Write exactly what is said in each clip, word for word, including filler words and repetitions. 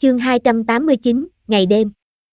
Chương hai trăm tám mươi chín, ngày đêm.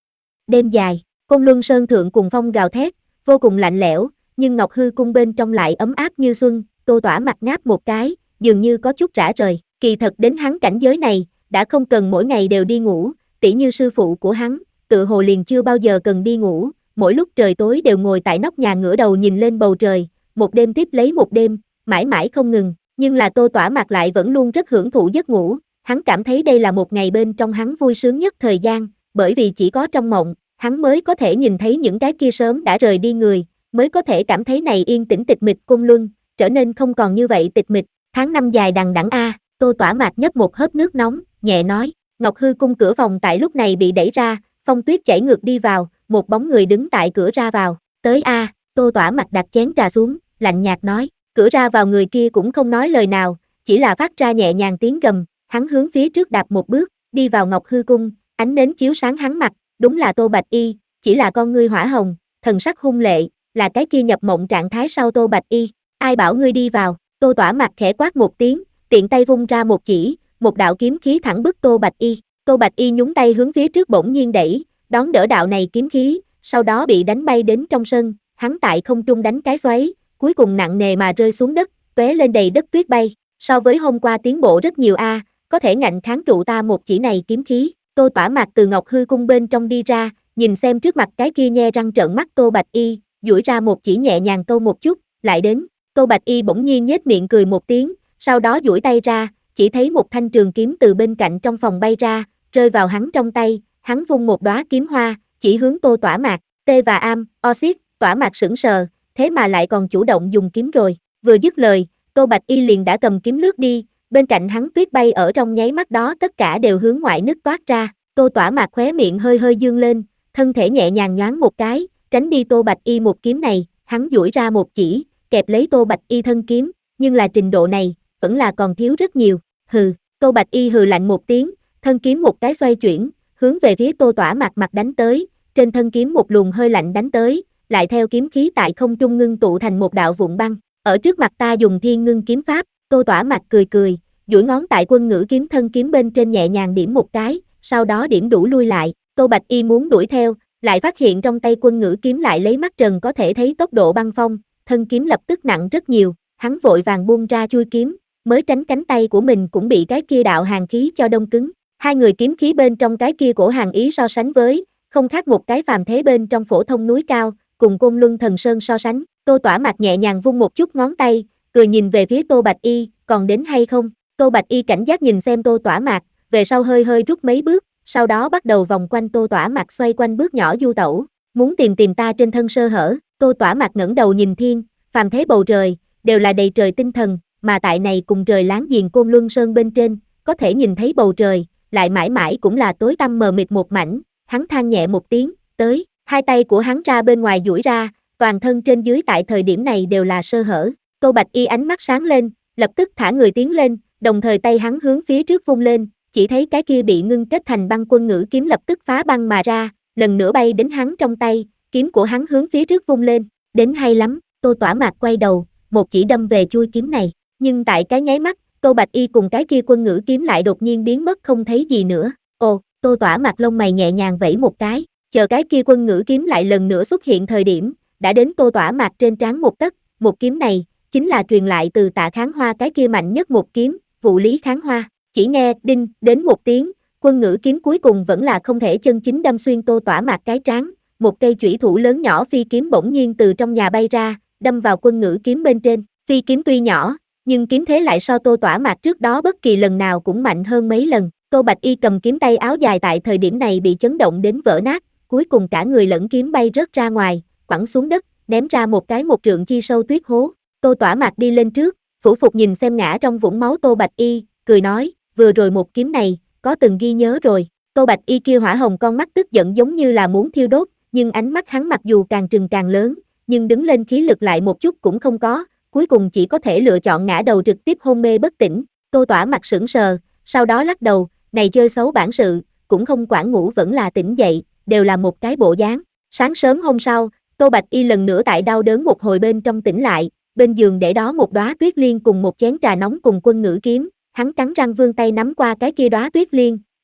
Đêm dài, Côn Luân Sơn thượng cùng phong gào thét, vô cùng lạnh lẽo, nhưng Ngọc Hư cung bên trong lại ấm áp như xuân. Tô Tỏa mặt ngáp một cái, dường như có chút rã rời. Kỳ thật đến hắn cảnh giới này, đã không cần mỗi ngày đều đi ngủ, tỉ như sư phụ của hắn, tự hồ liền chưa bao giờ cần đi ngủ, mỗi lúc trời tối đều ngồi tại nóc nhà ngửa đầu nhìn lên bầu trời, một đêm tiếp lấy một đêm, mãi mãi không ngừng. Nhưng là Tô Tỏa mặt lại vẫn luôn rất hưởng thụ giấc ngủ. Hắn cảm thấy đây là một ngày bên trong hắn vui sướng nhất thời gian, bởi vì chỉ có trong mộng, hắn mới có thể nhìn thấy những cái kia sớm đã rời đi người, mới có thể cảm thấy này yên tĩnh tịch mịch Côn Luân, trở nên không còn như vậy tịch mịch. Tháng năm dài đằng đẵng a. Tô Tỏa mạc nhấp một hớp nước nóng, nhẹ nói. Ngọc Hư cung cửa phòng tại lúc này bị đẩy ra, phong tuyết chảy ngược đi vào, một bóng người đứng tại cửa ra vào. Tới a. Tô Tỏa mặt đặt chén trà xuống, lạnh nhạt nói. Cửa ra vào người kia cũng không nói lời nào, chỉ là phát ra nhẹ nhàng tiếng gầm. Hắn hướng phía trước đạp một bước, đi vào Ngọc Hư cung, ánh nến chiếu sáng hắn mặt, đúng là Tô Bạch Y, chỉ là con ngươi hỏa hồng, thần sắc hung lệ, là cái kia nhập mộng trạng thái sau Tô Bạch Y. Ai bảo ngươi đi vào? Tô Tỏa mặt khẽ quát một tiếng, tiện tay vung ra một chỉ, một đạo kiếm khí thẳng bức Tô Bạch Y. Tô Bạch Y nhúng tay hướng phía trước bỗng nhiên đẩy, đón đỡ đạo này kiếm khí, sau đó bị đánh bay đến trong sân, hắn tại không trung đánh cái xoáy, cuối cùng nặng nề mà rơi xuống đất, tóe lên đầy đất tuyết bay. So với hôm qua tiến bộ rất nhiều a. Có thể ngạnh kháng trụ ta một chỉ này kiếm khí. Tô Tỏa mặt từ Ngọc Hư cung bên trong đi ra, nhìn xem trước mặt cái kia nhe răng trợn mắt Tô Bạch Y, duỗi ra một chỉ nhẹ nhàng câu một chút, lại đến. Tô Bạch Y bỗng nhiên nhếch miệng cười một tiếng, sau đó duỗi tay ra, chỉ thấy một thanh trường kiếm từ bên cạnh trong phòng bay ra, rơi vào hắn trong tay, hắn vung một đóa kiếm hoa, chỉ hướng Tô Tỏa Mạc. Tê và Am, Oxit, Tỏa Mạc sững sờ, thế mà lại còn chủ động dùng kiếm rồi. Vừa dứt lời, Tô Bạch Y liền đã cầm kiếm lướt đi. Bên cạnh hắn tuyết bay ở trong nháy mắt đó tất cả đều hướng ngoại nứt toát ra. Tô Tỏa Mạc khóe miệng hơi hơi dương lên, thân thể nhẹ nhàng nhoáng một cái, tránh đi Tô Bạch Y một kiếm này, hắn duỗi ra một chỉ, kẹp lấy Tô Bạch Y thân kiếm, nhưng là trình độ này, vẫn là còn thiếu rất nhiều. Hừ. Tô Bạch Y hừ lạnh một tiếng, thân kiếm một cái xoay chuyển, hướng về phía Tô Tỏa Mạc mặt đánh tới, trên thân kiếm một luồng hơi lạnh đánh tới, lại theo kiếm khí tại không trung ngưng tụ thành một đạo vụn băng. Ở trước mặt ta dùng Thiên Ngưng kiếm pháp. Tô Tỏa Mạc cười cười, duỗi ngón tại quân ngữ kiếm thân kiếm bên trên nhẹ nhàng điểm một cái, sau đó điểm đủ lui lại. Tô Bạch Y muốn đuổi theo, lại phát hiện trong tay quân ngữ kiếm lại lấy mắt trần có thể thấy tốc độ băng phong, thân kiếm lập tức nặng rất nhiều, hắn vội vàng buông ra chui kiếm, mới tránh cánh tay của mình cũng bị cái kia đạo hàn khí cho đông cứng. Hai người kiếm khí bên trong cái kia cổ hàn ý so sánh với, không khác một cái phàm thế bên trong phổ thông núi cao, cùng Côn Luân Thần Sơn so sánh. Tô Tỏa Mạc nhẹ nhàng vung một chút ngón tay, cười nhìn về phía Tô Bạch Y, còn đến hay không? Tô Bạch Y cảnh giác nhìn xem Tô Tỏa Mạc, về sau hơi hơi rút mấy bước, sau đó bắt đầu vòng quanh Tô Tỏa Mạc xoay quanh bước nhỏ du tẩu, muốn tìm tìm ta trên thân sơ hở. Tô Tỏa Mạc ngẩng đầu nhìn thiên, phàm thế bầu trời, đều là đầy trời tinh thần, mà tại này cùng trời láng giềng Côn Luân Sơn bên trên, có thể nhìn thấy bầu trời, lại mãi mãi cũng là tối tăm mờ mịt một mảnh. Hắn than nhẹ một tiếng, tới, hai tay của hắn ra bên ngoài duỗi ra, toàn thân trên dưới tại thời điểm này đều là sơ hở. Tô Bạch Y ánh mắt sáng lên, lập tức thả người tiến lên, đồng thời tay hắn hướng phía trước vung lên, chỉ thấy cái kia bị ngưng kết thành băng quân ngữ kiếm lập tức phá băng mà ra, lần nữa bay đến hắn trong tay, kiếm của hắn hướng phía trước vung lên, đến hay lắm. Tô Tỏa Mạc quay đầu, một chỉ đâm về chui kiếm này, nhưng tại cái nháy mắt, Tô Bạch Y cùng cái kia quân ngữ kiếm lại đột nhiên biến mất không thấy gì nữa. Ồ, Tô Tỏa Mạc lông mày nhẹ nhàng vẫy một cái, chờ cái kia quân ngữ kiếm lại lần nữa xuất hiện thời điểm, đã đến Tô Tỏa Mạc trên trán một tấc. Một kiếm này chính là truyền lại từ Tạ Kháng Hoa cái kia mạnh nhất một kiếm, Vụ Lý Kháng Hoa. Chỉ nghe đinh đến một tiếng, quân ngữ kiếm cuối cùng vẫn là không thể chân chính đâm xuyên Tô Tỏa Mạc cái trán, một cây chủy thủ lớn nhỏ phi kiếm bỗng nhiên từ trong nhà bay ra, đâm vào quân ngữ kiếm bên trên. Phi kiếm tuy nhỏ, nhưng kiếm thế lại so Tô Tỏa Mạc trước đó bất kỳ lần nào cũng mạnh hơn mấy lần. Tô Bạch Y cầm kiếm tay áo dài tại thời điểm này bị chấn động đến vỡ nát, cuối cùng cả người lẫn kiếm bay rớt ra ngoài, quẳng xuống đất, ném ra một cái một trượng chi sâu tuyết hố. Tô Tỏa Mạc đi lên trước, phủ phục nhìn xem ngã trong vũng máu Tô Bạch Y, cười nói, vừa rồi một kiếm này, có từng ghi nhớ rồi. Tô Bạch Y kia hỏa hồng con mắt tức giận giống như là muốn thiêu đốt, nhưng ánh mắt hắn mặc dù càng trừng càng lớn, nhưng đứng lên khí lực lại một chút cũng không có, cuối cùng chỉ có thể lựa chọn ngã đầu trực tiếp hôn mê bất tỉnh. Tô Tỏa Mạc sững sờ, sau đó lắc đầu, này chơi xấu bản sự, cũng không quản ngủ vẫn là tỉnh dậy, đều là một cái bộ dáng. Sáng sớm hôm sau, Tô Bạch Y lần nữa tại đau đớn một hồi bên trong tỉnh lại, bên giường để đó một đóa tuyết liên cùng một chén trà nóng cùng quân ngữ kiếm, hắn cắn răng vươn tay nắm qua cái kia đóa tuyết liên,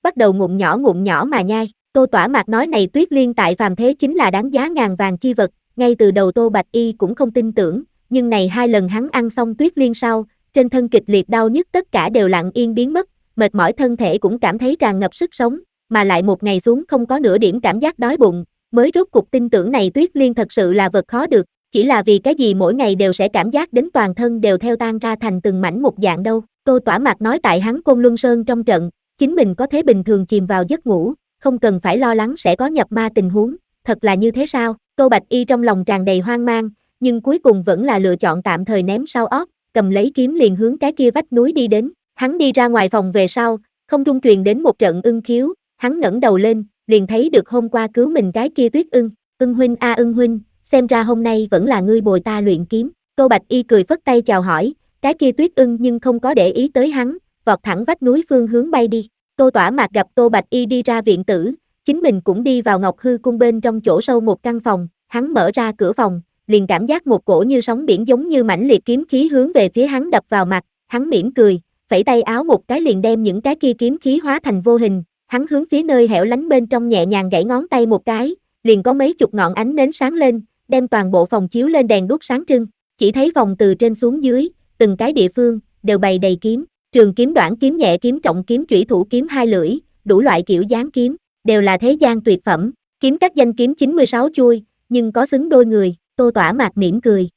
bắt đầu ngụm nhỏ ngụm nhỏ mà nhai. Tô Tỏa Mạc nói này Tuyết Liên tại phàm thế chính là đáng giá ngàn vàng chi vật, ngay từ đầu Tô Bạch Y cũng không tin tưởng, nhưng này hai lần hắn ăn xong Tuyết Liên sau, trên thân kịch liệt đau nhức tất cả đều lặng yên biến mất, mệt mỏi thân thể cũng cảm thấy tràn ngập sức sống, mà lại một ngày xuống không có nửa điểm cảm giác đói bụng, mới rốt cục tin tưởng này Tuyết Liên thật sự là vật khó được, chỉ là vì cái gì mỗi ngày đều sẽ cảm giác đến toàn thân đều theo tan ra thành từng mảnh một dạng đâu. Tô Tỏa Mạc nói tại hắn Côn Luân Sơn trong trận, chính mình có thể bình thường chìm vào giấc ngủ, không cần phải lo lắng sẽ có nhập ma tình huống, thật là như thế sao? Tô Bạch Y trong lòng tràn đầy hoang mang, nhưng cuối cùng vẫn là lựa chọn tạm thời ném sau óc, cầm lấy kiếm liền hướng cái kia vách núi đi đến. Hắn đi ra ngoài phòng về sau, không trung truyền đến một trận ưng khiếu, hắn ngẩng đầu lên, liền thấy được hôm qua cứu mình cái kia Tuyết Ưng. Ưng huynh a Ưng huynh, xem ra hôm nay vẫn là ngươi bồi ta luyện kiếm. Tô Bạch Y cười phất tay chào hỏi, cái kia Tuyết Ưng nhưng không có để ý tới hắn, vọt thẳng vách núi phương hướng bay đi. Tô Tỏa Mạc gặp Tô Bạch Y đi ra viện tử, chính mình cũng đi vào Ngọc Hư cung bên trong chỗ sâu một căn phòng, hắn mở ra cửa phòng, liền cảm giác một cổ như sóng biển giống như mãnh liệt kiếm khí hướng về phía hắn đập vào mặt, hắn mỉm cười, phẩy tay áo một cái liền đem những cái kia kiếm khí hóa thành vô hình, hắn hướng phía nơi hẻo lánh bên trong nhẹ nhàng gãy ngón tay một cái, liền có mấy chục ngọn ánh nến sáng lên, đem toàn bộ phòng chiếu lên đèn đuốc sáng trưng, chỉ thấy phòng từ trên xuống dưới, từng cái địa phương đều bày đầy kiếm, trường kiếm đoạn kiếm nhẹ kiếm trọng kiếm chủy thủ kiếm hai lưỡi, đủ loại kiểu dáng kiếm, đều là thế gian tuyệt phẩm, kiếm các danh kiếm chín mươi sáu chuôi, nhưng có xứng đôi người. Tô Tỏa Mạc mỉm cười,